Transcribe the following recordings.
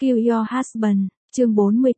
Kill Your Husband, chương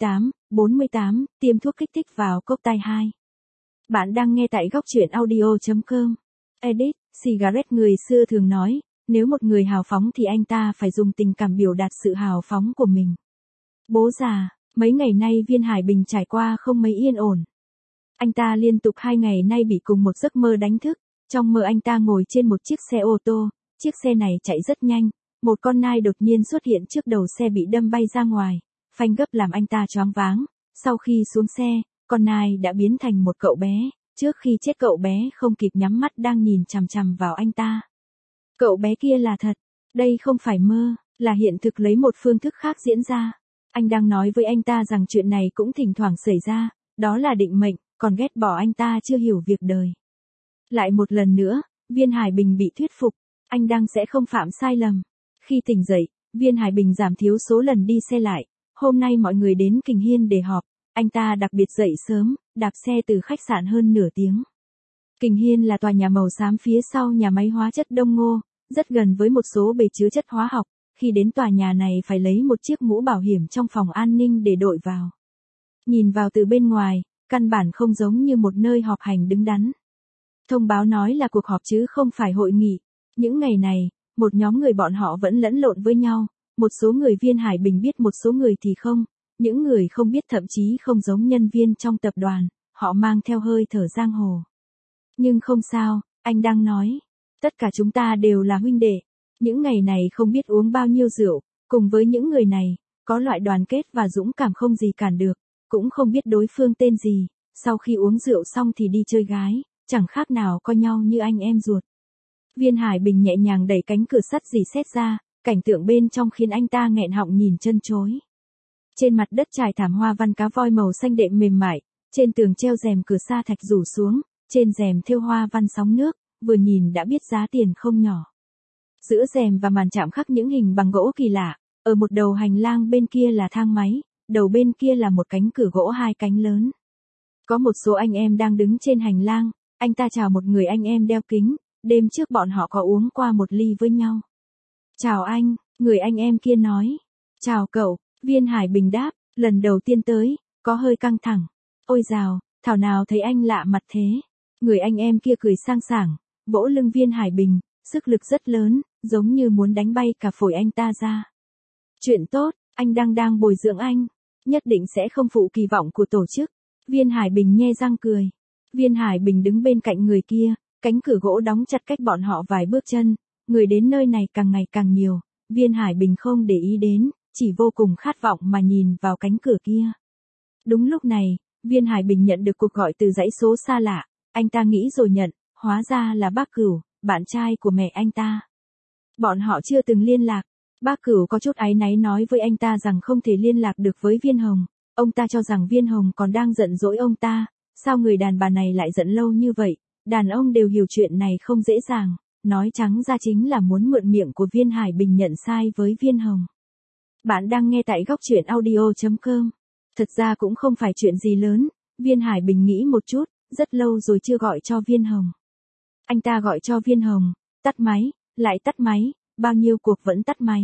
48, tiêm thuốc kích thích vào cốc tai 2. Bạn đang nghe tại góc truyện audio.com. Edith, Cigarette người xưa thường nói, nếu một người hào phóng thì anh ta phải dùng tình cảm biểu đạt sự hào phóng của mình. Bố già, mấy ngày nay Viên Hải Bình trải qua không mấy yên ổn. Anh ta liên tục 2 ngày nay bị cùng một giấc mơ đánh thức. Trong mơ anh ta ngồi trên một chiếc xe ô tô, chiếc xe này chạy rất nhanh. Một con nai đột nhiên xuất hiện trước đầu xe bị đâm bay ra ngoài, phanh gấp làm anh ta choáng váng. Sau khi xuống xe, con nai đã biến thành một cậu bé, trước khi chết cậu bé không kịp nhắm mắt đang nhìn chằm chằm vào anh ta. Cậu bé kia là thật, đây không phải mơ, là hiện thực lấy một phương thức khác diễn ra. Anh đang nói với anh ta rằng chuyện này cũng thỉnh thoảng xảy ra, đó là định mệnh, còn ghét bỏ anh ta chưa hiểu việc đời. Lại một lần nữa, Viên Hải Bình bị thuyết phục, anh đang sẽ không phạm sai lầm. Khi tỉnh dậy, Viên Hải Bình giảm thiếu số lần đi xe lại. Hôm nay mọi người đến Kình Hiên để họp, anh ta đặc biệt dậy sớm, đạp xe từ khách sạn hơn nửa tiếng. Kình Hiên là tòa nhà màu xám phía sau nhà máy hóa chất Đông Ngô, rất gần với một số bể chứa chất hóa học. Khi đến tòa nhà này phải lấy một chiếc mũ bảo hiểm trong phòng an ninh để đội vào. Nhìn vào từ bên ngoài, căn bản không giống như một nơi họp hành đứng đắn. Thông báo nói là cuộc họp chứ không phải hội nghị. Những ngày này, một nhóm người bọn họ vẫn lẫn lộn với nhau, một số người Viên Hải Bình biết một số người thì không, những người không biết thậm chí không giống nhân viên trong tập đoàn, họ mang theo hơi thở giang hồ. Nhưng không sao, anh đang nói, tất cả chúng ta đều là huynh đệ, những ngày này không biết uống bao nhiêu rượu, cùng với những người này, có loại đoàn kết và dũng cảm không gì cản được, cũng không biết đối phương tên gì, sau khi uống rượu xong thì đi chơi gái, chẳng khác nào coi nhau như anh em ruột. Viên Hải Bình nhẹ nhàng đẩy cánh cửa sắt rỉ sét ra, cảnh tượng bên trong khiến anh ta nghẹn họng nhìn chân chối. Trên mặt đất trải thảm hoa văn cá voi màu xanh đệm mềm mại, trên tường treo rèm cửa sa thạch rủ xuống, trên rèm thêu hoa văn sóng nước, vừa nhìn đã biết giá tiền không nhỏ. Giữa rèm và màn chạm khắc những hình bằng gỗ kỳ lạ, ở một đầu hành lang bên kia là thang máy, đầu bên kia là một cánh cửa gỗ 2 cánh lớn. Có một số anh em đang đứng trên hành lang, anh ta chào một người anh em đeo kính. Đêm trước bọn họ có uống qua một ly với nhau. Chào anh, người anh em kia nói. Chào cậu, Viên Hải Bình đáp, lần đầu tiên tới, có hơi căng thẳng. Ôi dào, thảo nào thấy anh lạ mặt thế. Người anh em kia cười sang sảng, vỗ lưng Viên Hải Bình, sức lực rất lớn, giống như muốn đánh bay cả phổi anh ta ra. Chuyện tốt, anh đang bồi dưỡng anh, nhất định sẽ không phụ kỳ vọng của tổ chức. Viên Hải Bình nhe răng cười. Viên Hải Bình đứng bên cạnh người kia. Cánh cửa gỗ đóng chặt cách bọn họ vài bước chân, người đến nơi này càng ngày càng nhiều, Viên Hải Bình không để ý đến, chỉ vô cùng khát vọng mà nhìn vào cánh cửa kia. Đúng lúc này, Viên Hải Bình nhận được cuộc gọi từ dãy số xa lạ, anh ta nghĩ rồi nhận, hóa ra là bác Cửu, bạn trai của mẹ anh ta. Bọn họ chưa từng liên lạc, bác Cửu có chút áy náy nói với anh ta rằng không thể liên lạc được với Viên Hồng, ông ta cho rằng Viên Hồng còn đang giận dỗi ông ta, sao người đàn bà này lại giận lâu như vậy. Đàn ông đều hiểu chuyện này không dễ dàng, nói trắng ra chính là muốn mượn miệng của Viên Hải Bình nhận sai với Viên Hồng. Bạn đang nghe tại góc truyện audio.com. Thật ra cũng không phải chuyện gì lớn, Viên Hải Bình nghĩ một chút, rất lâu rồi chưa gọi cho Viên Hồng. Anh ta gọi cho Viên Hồng, tắt máy, lại tắt máy, bao nhiêu cuộc vẫn tắt máy.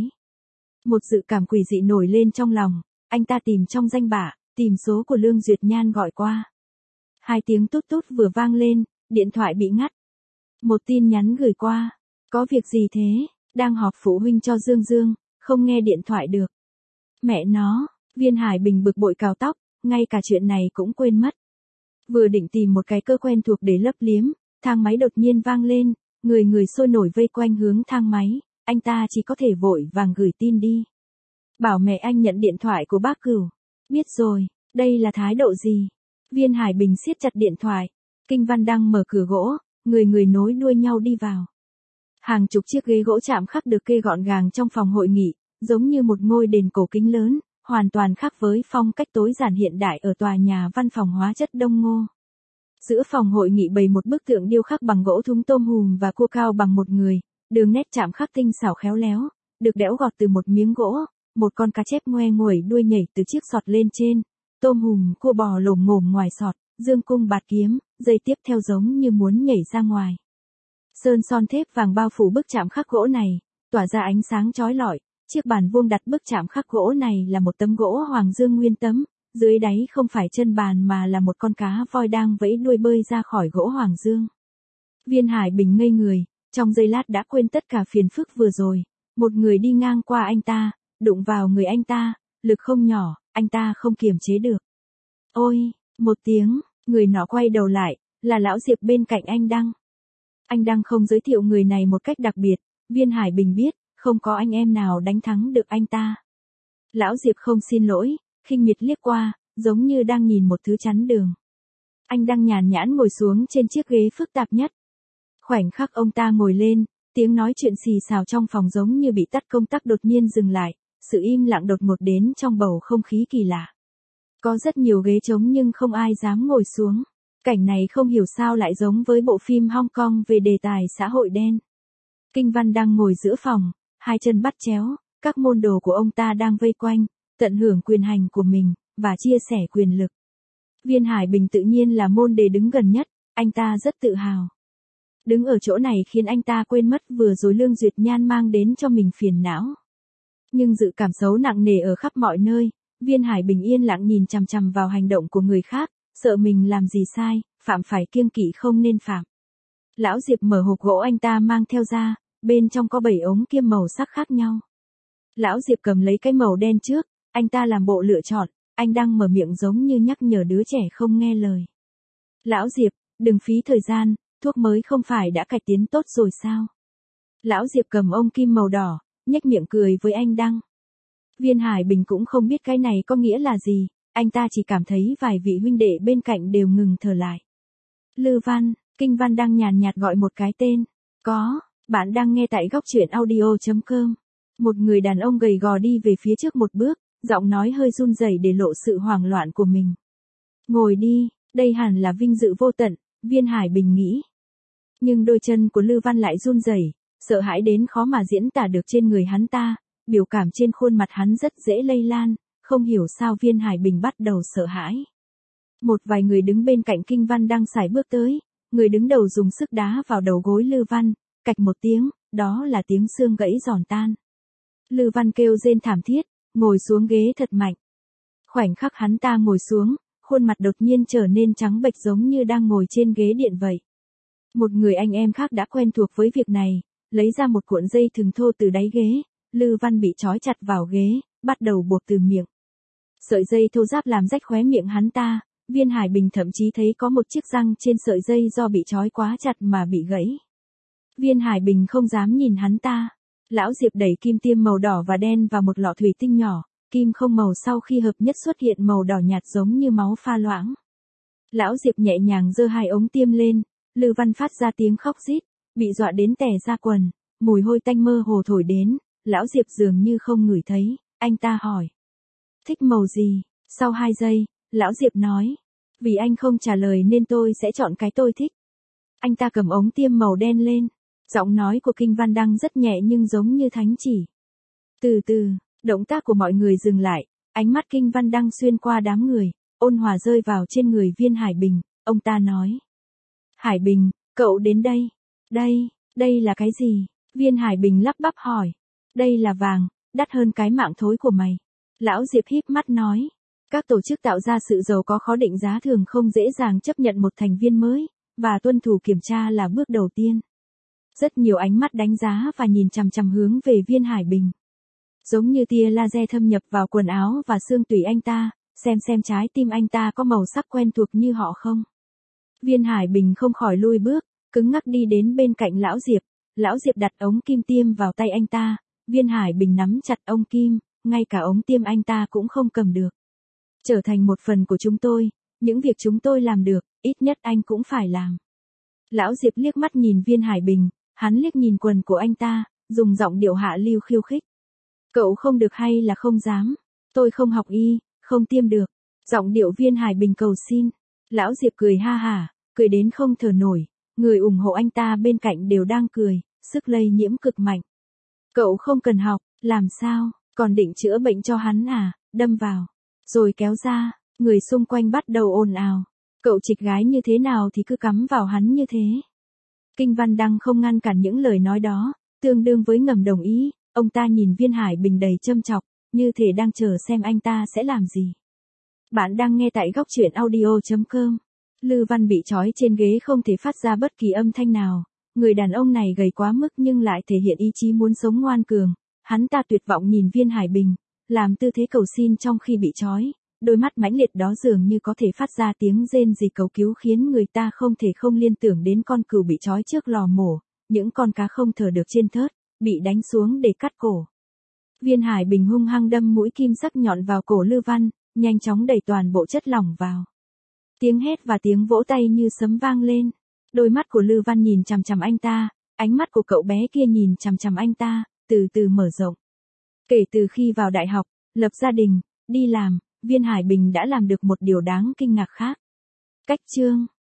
Một dự cảm quỷ dị nổi lên trong lòng, anh ta tìm trong danh bạ, tìm số của Lương Duyệt Nhan gọi qua. 2 tiếng tút tút vừa vang lên. Điện thoại bị ngắt. Một tin nhắn gửi qua. Có việc gì thế? Đang họp phụ huynh cho Dương Dương, không nghe điện thoại được. Mẹ nó, Viên Hải Bình bực bội cào tóc, ngay cả chuyện này cũng quên mất. Vừa định tìm một cái cơ quen thuộc để lấp liếm, thang máy đột nhiên vang lên, người sôi nổi vây quanh hướng thang máy, anh ta chỉ có thể vội vàng gửi tin đi. Bảo mẹ anh nhận điện thoại của bác Cửu. Biết rồi, đây là thái độ gì? Viên Hải Bình siết chặt điện thoại. Kinh Văn đang mở cửa gỗ, người nối đuôi nhau đi vào. Hàng chục chiếc ghế gỗ chạm khắc được kê gọn gàng trong phòng hội nghị, giống như một ngôi đền cổ kính lớn, hoàn toàn khác với phong cách tối giản hiện đại ở tòa nhà văn phòng hóa chất Đông Ngô. Giữa phòng hội nghị bày một bức tượng điêu khắc bằng gỗ thúng tôm hùm và cua cao bằng một người, đường nét chạm khắc tinh xảo khéo léo, được đẽo gọt từ một miếng gỗ, một con cá chép ngoe nguẩy đuôi nhảy từ chiếc sọt lên trên, tôm hùm cua bò lồm ngồm ngoài sọt. Dương cung bạt kiếm, dây tiếp theo giống như muốn nhảy ra ngoài. Sơn son thép vàng bao phủ bức chạm khắc gỗ này, tỏa ra ánh sáng chói lọi, Chiếc bàn vuông đặt bức chạm khắc gỗ này là một tấm gỗ hoàng dương nguyên tấm, dưới đáy không phải chân bàn mà là một con cá voi đang vẫy đuôi bơi ra khỏi gỗ hoàng dương. Viên Hải Bình ngây người, trong giây lát đã quên tất cả phiền phức vừa rồi. Một người đi ngang qua anh ta, đụng vào người anh ta, lực không nhỏ, anh ta không kiềm chế được. Ôi, một tiếng, người nọ quay đầu lại, là lão Diệp bên cạnh anh Đăng. Anh Đăng không giới thiệu người này một cách đặc biệt, Viên Hải Bình biết, không có anh em nào đánh thắng được anh ta. Lão Diệp không xin lỗi, khinh miệt liếc qua, giống như đang nhìn một thứ chắn đường. Anh Đăng nhàn nhãn ngồi xuống trên chiếc ghế phức tạp nhất. Khoảnh khắc ông ta ngồi lên, tiếng nói chuyện xì xào trong phòng giống như bị tắt công tắc đột nhiên dừng lại, sự im lặng đột ngột đến trong bầu không khí kỳ lạ. Có rất nhiều ghế trống nhưng không ai dám ngồi xuống. Cảnh này không hiểu sao lại giống với bộ phim Hong Kong về đề tài xã hội đen. Kinh Văn đang ngồi giữa phòng, hai chân bắt chéo, các môn đồ của ông ta đang vây quanh, tận hưởng quyền hành của mình, và chia sẻ quyền lực. Viên Hải Bình tự nhiên là môn đề đứng gần nhất, anh ta rất tự hào. Đứng ở chỗ này khiến anh ta quên mất vừa rồi Lương Duyệt Nhan mang đến cho mình phiền não. Nhưng dự cảm xấu nặng nề ở khắp mọi nơi, Viên Hải Bình yên lặng nhìn chằm chằm vào hành động của người khác, sợ mình làm gì sai, phạm phải kiêng kỵ không nên phạm. Lão Diệp mở hộp gỗ anh ta mang theo ra, bên trong có 7 ống kim màu sắc khác nhau. Lão Diệp cầm lấy cái màu đen trước, anh ta làm bộ lựa chọn, anh đang mở miệng giống như nhắc nhở đứa trẻ không nghe lời. Lão Diệp, đừng phí thời gian, thuốc mới không phải đã cải tiến tốt rồi sao? Lão Diệp cầm ông kim màu đỏ, nhếch miệng cười với anh Đăng. Viên Hải Bình cũng không biết cái này có nghĩa là gì, anh ta chỉ cảm thấy vài vị huynh đệ bên cạnh đều ngừng thở lại. Lư Văn, Kinh Văn đang nhàn nhạt gọi một cái tên. Có, bạn đang nghe tại góc truyện audio.com. Một người đàn ông gầy gò đi về phía trước một bước, giọng nói hơi run rẩy để lộ sự hoảng loạn của mình. Ngồi đi, đây hẳn là vinh dự vô tận, Viên Hải Bình nghĩ. Nhưng đôi chân của Lư Văn lại run rẩy, sợ hãi đến khó mà diễn tả được trên người hắn ta, biểu cảm trên khuôn mặt hắn rất dễ lây lan, không hiểu sao Viên Hải Bình bắt đầu sợ hãi. Một vài người đứng bên cạnh Kinh Văn đang sải bước tới, người đứng đầu dùng sức đá vào đầu gối Lư Văn, cạch một tiếng, đó là tiếng xương gãy giòn tan. Lư Văn kêu rên thảm thiết, ngồi xuống ghế thật mạnh. Khoảnh khắc hắn ta ngồi xuống, khuôn mặt đột nhiên trở nên trắng bệch giống như đang ngồi trên ghế điện vậy. Một người anh em khác đã quen thuộc với việc này, lấy ra một cuộn dây thừng thô từ đáy ghế, Lư Văn bị trói chặt vào ghế, bắt đầu buộc từ miệng. Sợi dây thô ráp làm rách khóe miệng hắn ta, Viên Hải Bình thậm chí thấy có một chiếc răng trên sợi dây do bị trói quá chặt mà bị gãy. Viên Hải Bình không dám nhìn hắn ta. Lão Diệp đẩy kim tiêm màu đỏ và đen vào một lọ thủy tinh nhỏ, kim không màu sau khi hợp nhất xuất hiện màu đỏ nhạt giống như máu pha loãng. Lão Diệp nhẹ nhàng giơ hai ống tiêm lên, Lư Văn phát ra tiếng khóc rít, bị dọa đến tè ra quần, mùi hôi tanh mơ hồ thổi đến, Lão Diệp dường như không ngửi thấy, anh ta hỏi. Thích màu gì? Sau 2 giây, Lão Diệp nói, vì anh không trả lời nên tôi sẽ chọn cái tôi thích. Anh ta cầm ống tiêm màu đen lên, giọng nói của Kinh Văn Đăng rất nhẹ nhưng giống như thánh chỉ. Từ từ, động tác của mọi người dừng lại, ánh mắt Kinh Văn Đăng xuyên qua đám người, ôn hòa rơi vào trên người Viên Hải Bình, ông ta nói. Hải Bình, cậu đến đây. Đây là cái gì? Viên Hải Bình lắp bắp hỏi. Đây là vàng, đắt hơn cái mạng thối của mày. Lão Diệp híp mắt nói. Các tổ chức tạo ra sự giàu có khó định giá thường không dễ dàng chấp nhận một thành viên mới, và tuân thủ kiểm tra là bước đầu tiên. Rất nhiều ánh mắt đánh giá và nhìn chằm chằm hướng về Viên Hải Bình. Giống như tia laser thâm nhập vào quần áo và xương tủy anh ta, xem trái tim anh ta có màu sắc quen thuộc như họ không. Viên Hải Bình không khỏi lùi bước, cứng ngắc đi đến bên cạnh Lão Diệp. Lão Diệp đặt ống kim tiêm vào tay anh ta, Viên Hải Bình nắm chặt ống kim, ngay cả ống tiêm anh ta cũng không cầm được. Trở thành một phần của chúng tôi, những việc chúng tôi làm được, ít nhất anh cũng phải làm. Lão Diệp liếc mắt nhìn Viên Hải Bình, hắn liếc nhìn quần của anh ta, dùng giọng điệu hạ lưu khiêu khích. Cậu không được hay là không dám? Tôi không học y, không tiêm được. Giọng điệu Viên Hải Bình cầu xin. Lão Diệp cười ha hả, cười đến không thở nổi, người ủng hộ anh ta bên cạnh đều đang cười, sức lây nhiễm cực mạnh. Cậu không cần học, làm sao, còn định chữa bệnh cho hắn à, đâm vào, rồi kéo ra, người xung quanh bắt đầu ồn ào. Cậu trịch gái như thế nào thì cứ cắm vào hắn như thế. Kinh Văn Đăng không ngăn cản những lời nói đó, tương đương với ngầm đồng ý, Ông ta nhìn Viên Hải Bình đầy châm chọc, như thể đang chờ xem anh ta sẽ làm gì. Bạn đang nghe tại góc truyện audio.com. Lư Văn bị trói trên ghế không thể phát ra bất kỳ âm thanh nào. Người đàn ông này gầy quá mức nhưng lại thể hiện ý chí muốn sống ngoan cường. Hắn ta tuyệt vọng nhìn Viên Hải Bình, làm tư thế cầu xin trong khi bị trói. Đôi mắt mãnh liệt đó dường như có thể phát ra tiếng rên rỉ cầu cứu khiến người ta không thể không liên tưởng đến con cừu bị trói trước lò mổ, những con cá không thở được trên thớt, bị đánh xuống để cắt cổ. Viên Hải Bình hung hăng đâm mũi kim sắc nhọn vào cổ Lư Văn, nhanh chóng đẩy toàn bộ chất lỏng vào. Tiếng hét và tiếng vỗ tay như sấm vang lên. Đôi mắt của Lư Văn nhìn chằm chằm anh ta, ánh mắt của cậu bé kia nhìn chằm chằm anh ta, từ từ mở rộng. Kể từ khi vào đại học, lập gia đình, đi làm, Viên Hải Bình đã làm được một điều đáng kinh ngạc khác. Cách chương